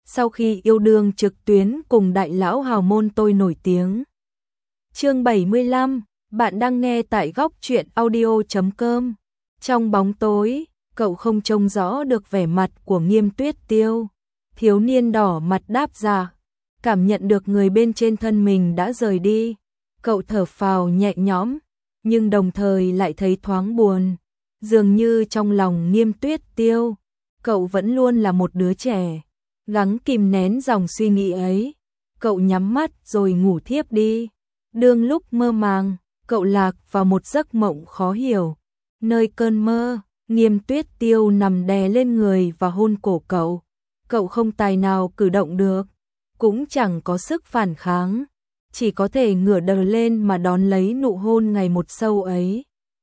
sau khi yêu đương trực tuyến cùng đại lão hào môn tôi nổi tiếng. Chương 75, bạn đang nghe tại góc truyện audio.com. Trong bóng tối, cậu không trông rõ được vẻ mặt của Nghiêm Tuyết Tiêu. Thiếu niên đỏ mặt đáp ra, cảm nhận được người bên trên thân mình đã rời đi. Cậu thở phào nhẹ nhõm, nhưng đồng thời lại thấy thoáng buồn. Dường như trong lòng Nghiêm Tuyết Tiêu, cậu vẫn luôn là một đứa trẻ. Gắng kìm nén dòng suy nghĩ ấy, cậu nhắm mắt rồi ngủ thiếp đi. Đương lúc mơ màng, cậu lạc vào một giấc mộng khó hiểu. Nơi cơn mơ, Nghiêm Tuyết Tiêu nằm đè lên người và hôn cổ cậu. Cậu không tài nào cử động được, cũng chẳng có sức phản kháng, chỉ có thể ngửa đầu lên mà đón lấy nụ hôn ngày một sâu ấy.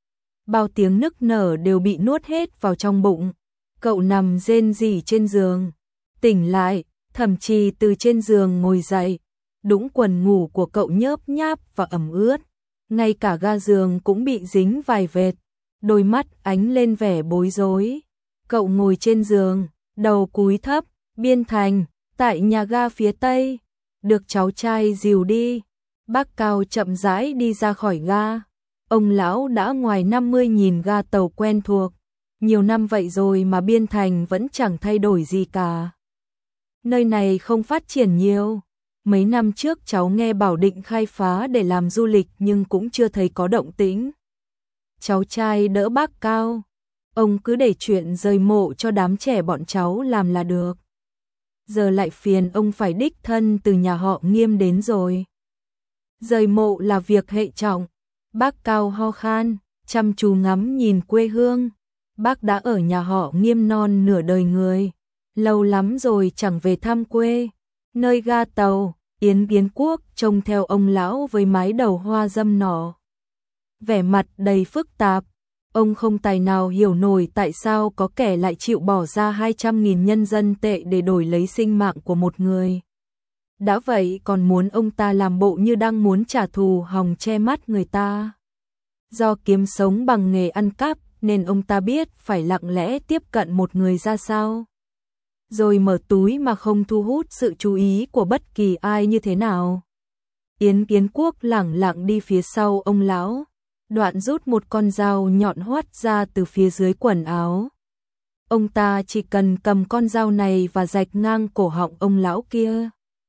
Bao tiếng nức nở đều bị nuốt hết vào trong bụng. Cậu nằm rên rỉ trên giường, tỉnh lại, thậm chí từ trên giường ngồi dậy, đũng quần ngủ của cậu nhớp nháp và ẩm ướt, ngay cả ga giường cũng bị dính vài vệt, đôi mắt ánh lên vẻ bối rối. Cậu ngồi trên giường, đầu cúi thấp, Biên Thành, tại nhà ga phía Tây, được cháu trai dìu đi. Bác Cao chậm rãi đi ra khỏi ga. Ông lão đã ngoài 50 nhìn ga tàu quen thuộc. Nhiều năm vậy rồi mà Biên Thành vẫn chẳng thay đổi gì cả. Nơi này không phát triển nhiều. Mấy năm trước cháu nghe bảo định khai phá để làm du lịch nhưng cũng chưa thấy có động tĩnh. Cháu trai đỡ bác Cao. Ông cứ để chuyện rời mộ cho đám trẻ bọn cháu làm là được. Giờ lại phiền ông phải đích thân từ nhà họ Nghiêm đến rồi. Rời mộ là việc hệ trọng. Bác Cao ho khan, chăm chú ngắm nhìn quê hương. Bác đã ở nhà họ Nghiêm non nửa đời người. Lâu lắm rồi chẳng về thăm quê. Nơi ga tàu, Yến Kiến Quốc trông theo ông lão với mái đầu hoa dâm nỏ. Vẻ mặt đầy phức tạp. Ông không tài nào hiểu nổi tại sao có kẻ lại chịu bỏ ra 200.000 nhân dân tệ để đổi lấy sinh mạng của một người. Đã vậy còn muốn ông ta làm bộ như đang muốn trả thù hòng che mắt người ta. Do kiếm sống bằng nghề ăn cắp nên ông ta biết phải lặng lẽ tiếp cận một người ra sao. Rồi mở túi mà không thu hút sự chú ý của bất kỳ ai như thế nào. Yến Kiến Quốc lẳng lặng đi phía sau ông lão. Đoạn rút một con dao nhọn hoắt ra từ phía dưới quần áo. Ông ta chỉ cần cầm con dao này và rạch ngang cổ họng ông lão kia.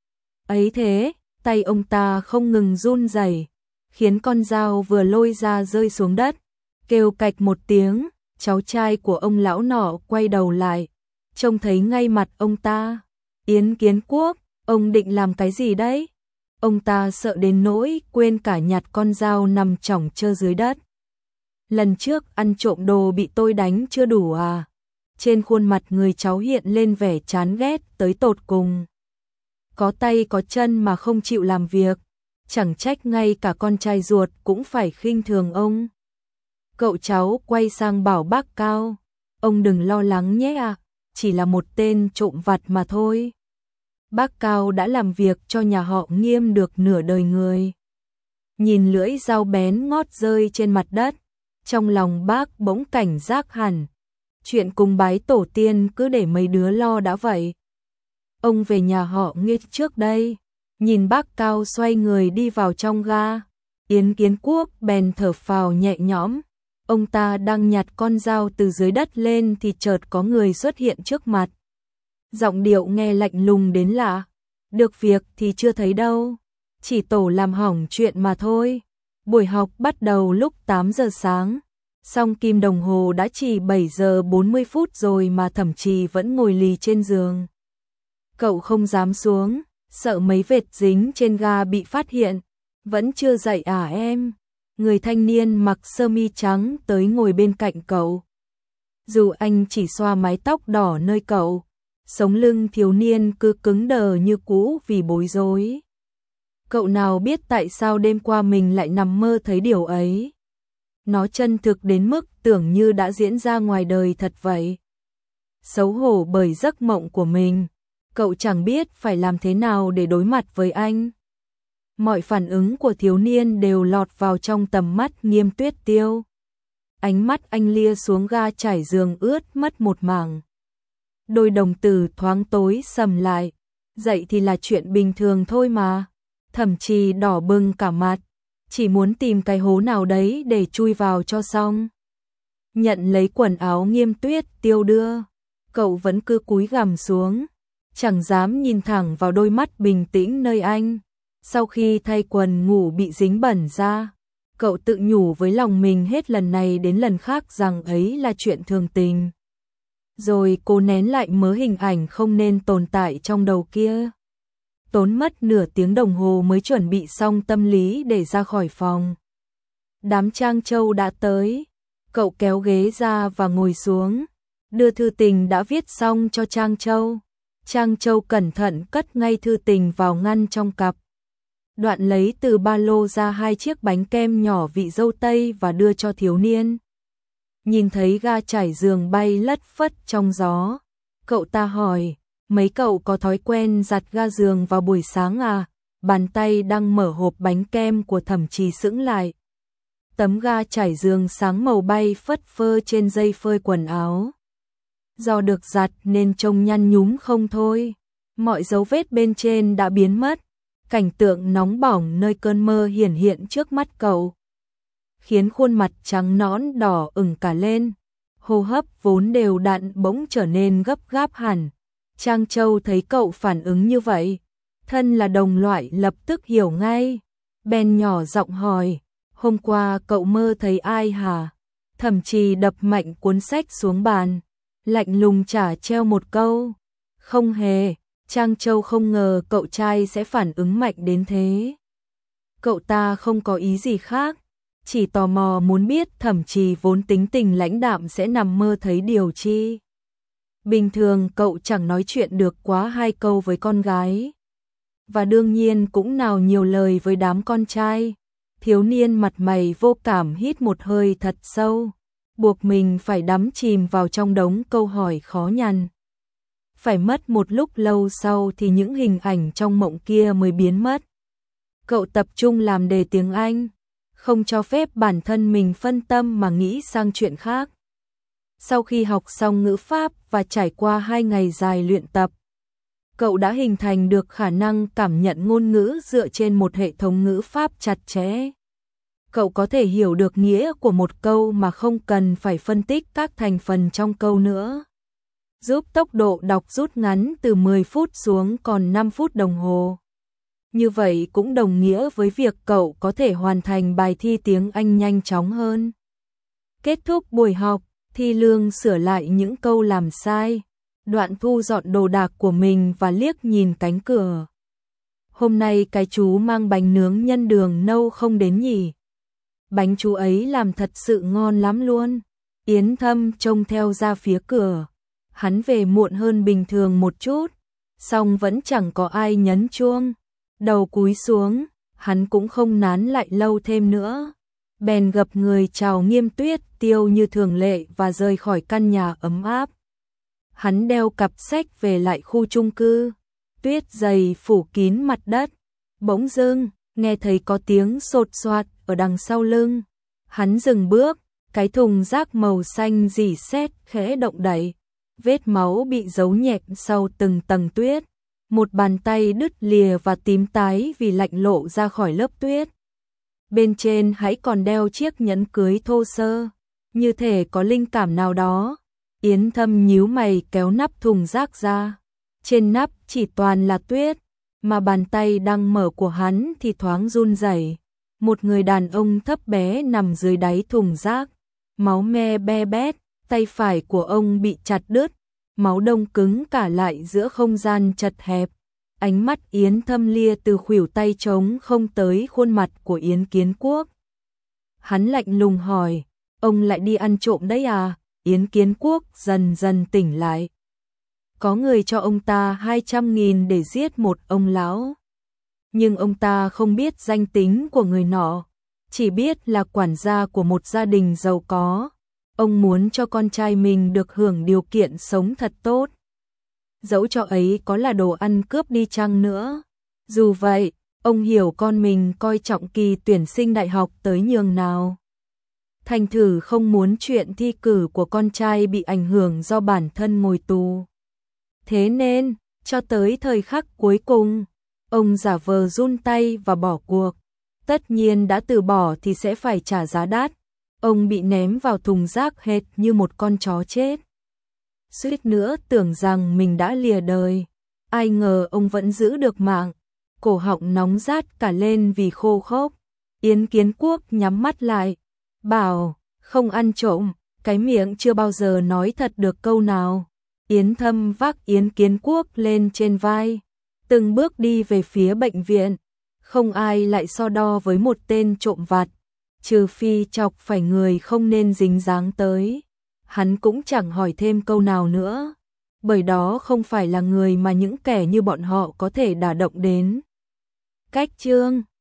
Ấy thế, tay ông ta không ngừng run rẩy, khiến con dao vừa lôi ra rơi xuống đất. Kêu cạch một tiếng, cháu trai của ông lão nọ quay đầu lại, trông thấy ngay mặt ông ta. Yến Kiến Quốc, ông định làm cái gì đấy? Ông ta sợ đến nỗi quên cả nhặt con dao nằm chỏng chơ dưới đất. Lần trước ăn trộm đồ bị tôi đánh chưa đủ à? Trên khuôn mặt người cháu hiện lên vẻ chán ghét tới tột cùng. Có tay có chân mà không chịu làm việc, chẳng trách ngay cả con trai ruột cũng phải khinh thường ông. Cậu cháu quay sang bảo bác Cao, ông đừng lo lắng nhé ạ, chỉ là một tên trộm vặt mà thôi. Bác Cao đã làm việc cho nhà họ Nghiêm được nửa đời người. Nhìn lưỡi dao bén ngót rơi trên mặt đất, trong lòng bác bỗng cảnh giác hẳn. Chuyện cùng bái tổ tiên cứ để mấy đứa lo đã vậy. Ông về nhà họ Nghiêm trước đây, nhìn bác Cao xoay người đi vào trong ga. Yến Kiến Quốc bèn thở phào nhẹ nhõm. Ông ta đang nhặt con dao từ dưới đất lên thì chợt có người xuất hiện trước mặt. Giọng điệu nghe lạnh lùng đến lạ. Được việc thì chưa thấy đâu, chỉ tổ làm hỏng chuyện mà thôi. Buổi học bắt đầu lúc 8 giờ sáng, song kim đồng hồ đã chỉ 7 giờ 40 phút rồi mà Thẩm Trì vẫn ngồi lì trên giường. Cậu không dám xuống, sợ mấy vệt dính trên ga bị phát hiện. Vẫn chưa dậy à em? Người thanh niên mặc sơ mi trắng tới ngồi bên cạnh cậu. Dù anh chỉ xoa mái tóc đỏ nơi cậu, sống lưng thiếu niên cứ cứng đờ như cũ vì bối rối. Cậu nào biết tại sao đêm qua mình lại nằm mơ thấy điều ấy. Nó chân thực đến mức tưởng như đã diễn ra ngoài đời thật vậy. Xấu hổ bởi giấc mộng của mình, cậu chẳng biết phải làm thế nào để đối mặt với anh. Mọi phản ứng của thiếu niên đều lọt vào trong tầm mắt Nghiêm Tuyết Tiêu. Ánh mắt anh lia xuống ga trải giường ướt mất một mảng. Đôi đồng tử thoáng tối sầm lại, dậy thì là chuyện bình thường thôi mà. Thẩm Trì đỏ bừng cả mặt, chỉ muốn tìm cái hố nào đấy để chui vào cho xong. Nhận lấy quần áo Nghiêm Tuyết Tiêu đưa, cậu vẫn cứ cúi gằm xuống, chẳng dám nhìn thẳng vào đôi mắt bình tĩnh nơi anh. Sau khi thay quần ngủ bị dính bẩn ra, cậu tự nhủ với lòng mình hết lần này đến lần khác rằng ấy là chuyện thường tình. Rồi cố nén lại mớ hình ảnh không nên tồn tại trong đầu kia. Tốn mất nửa tiếng đồng hồ mới chuẩn bị xong tâm lý để ra khỏi phòng. Đám Trang Châu đã tới, cậu kéo ghế ra và ngồi xuống, đưa thư tình đã viết xong cho Trang Châu. Trang Châu cẩn thận cất ngay thư tình vào ngăn trong cặp. Đoạn lấy từ ba lô ra 2 chiếc bánh kem nhỏ vị dâu tây và đưa cho thiếu niên. Nhìn thấy ga trải giường bay lất phất trong gió, cậu ta hỏi, mấy cậu có thói quen giặt ga giường vào buổi sáng à? Bàn tay đang mở hộp bánh kem của Thẩm Trì sững lại. Tấm ga trải giường sáng màu bay phất phơ trên dây phơi quần áo. Do được giặt nên trông nhăn nhúm không thôi. Mọi dấu vết bên trên đã biến mất. Cảnh tượng nóng bỏng nơi cơn mơ hiển hiện trước mắt cậu, khiến khuôn mặt trắng nõn đỏ ửng cả lên. Hô hấp vốn đều đặn bỗng trở nên gấp gáp hẳn. Trang Châu thấy cậu phản ứng như vậy, thân là đồng loại lập tức hiểu ngay. Bèn nhỏ giọng hỏi, hôm qua cậu mơ thấy ai hả? Thẩm Trì đập mạnh cuốn sách xuống bàn, lạnh lùng trả treo một câu, không hề. Trang Châu không ngờ cậu trai sẽ phản ứng mạnh đến thế. Cậu ta không có ý gì khác, chỉ tò mò muốn biết Thẩm Trì vốn tính tình lãnh đạm sẽ nằm mơ thấy điều chi. Bình thường cậu chẳng nói chuyện được quá 2 câu với con gái, và đương nhiên cũng nào nhiều lời với đám con trai. Thiếu niên mặt mày vô cảm hít một hơi thật sâu, buộc mình phải đắm chìm vào trong đống câu hỏi khó nhằn. Phải mất một lúc lâu sau thì những hình ảnh trong mộng kia mới biến mất. Cậu tập trung làm đề tiếng Anh, không cho phép bản thân mình phân tâm mà nghĩ sang chuyện khác. Sau khi học xong ngữ pháp và trải qua 2 ngày dài luyện tập, cậu đã hình thành được khả năng cảm nhận ngôn ngữ dựa trên một hệ thống ngữ pháp chặt chẽ. Cậu có thể hiểu được nghĩa của một câu mà không cần phải phân tích các thành phần trong câu nữa, giúp tốc độ đọc rút ngắn từ 10 phút xuống còn 5 phút đồng hồ. Như vậy cũng đồng nghĩa với việc cậu có thể hoàn thành bài thi tiếng Anh nhanh chóng hơn. Kết thúc buổi học, Thi Lương sửa lại những câu làm sai, Đoạn thu dọn đồ đạc của mình và liếc nhìn cánh cửa. Hôm nay cái chú mang bánh nướng nhân đường nâu không đến nhỉ? Bánh chú ấy làm thật sự ngon lắm luôn. Yến Thâm trông theo ra phía cửa. Hắn về muộn hơn bình thường một chút, song vẫn chẳng có ai nhấn chuông. Đầu cúi xuống, hắn cũng không nán lại lâu thêm nữa. Bèn gập người chào Nghiêm Tuyết Tiêu như thường lệ và rời khỏi căn nhà ấm áp. Hắn đeo cặp sách về lại khu chung cư. Tuyết dày phủ kín mặt đất. Bỗng dưng, nghe thấy có tiếng sột soạt ở đằng sau lưng. Hắn dừng bước, cái thùng rác màu xanh rỉ sét khẽ động đậy. Vết máu bị giấu nhẹm sau từng tầng tuyết. Một bàn tay đứt lìa và tím tái vì lạnh lộ ra khỏi lớp tuyết. Bên trên hãy còn đeo chiếc nhẫn cưới thô sơ, như thể có linh cảm nào đó. Yến Thâm nhíu mày kéo nắp thùng rác ra. Trên nắp chỉ toàn là tuyết, mà bàn tay đang mở của hắn thì thoáng run rẩy. Một người đàn ông thấp bé nằm dưới đáy thùng rác, máu me be bét, tay phải của ông bị chặt đứt, máu đông cứng cả lại giữa không gian chật hẹp. Ánh mắt Yến Thâm lia từ khuỷu tay trống không tới khuôn mặt của Yến Kiến Quốc. Hắn lạnh lùng hỏi, ông lại đi ăn trộm đấy à? Yến Kiến Quốc dần dần tỉnh lại. Có người cho ông ta 200.000 để giết một ông lão. Nhưng ông ta không biết danh tính của người nọ, chỉ biết là quản gia của một gia đình giàu có. Ông muốn cho con trai mình được hưởng điều kiện sống thật tốt, dẫu cho ấy có là đồ ăn cướp đi chăng nữa. Dù vậy, ông hiểu con mình coi trọng kỳ tuyển sinh đại học tới nhường nào. Thành thử không muốn chuyện thi cử của con trai bị ảnh hưởng do bản thân ngồi tù. Thế nên, Cho tới thời khắc cuối cùng, ông giả vờ run tay và bỏ cuộc. Tất nhiên đã từ bỏ thì sẽ phải trả giá đắt. Ông bị ném vào thùng rác hệt như một con chó chết. Suýt nữa tưởng rằng mình đã lìa đời. Ai ngờ ông vẫn giữ được mạng. Cổ họng nóng rát cả lên vì khô khốc. Yến Kiến Quốc nhắm mắt lại, bảo không ăn trộm, cái miệng chưa bao giờ nói thật được câu nào. Yến Thâm vác Yến Kiến Quốc lên trên vai, từng bước đi về phía bệnh viện. Không ai lại so đo với một tên trộm vặt, trừ phi chọc phải người không nên dính dáng tới. Hắn cũng chẳng hỏi thêm câu nào nữa, bởi đó không phải là người mà những kẻ như bọn họ có thể đả động đến. Cách chương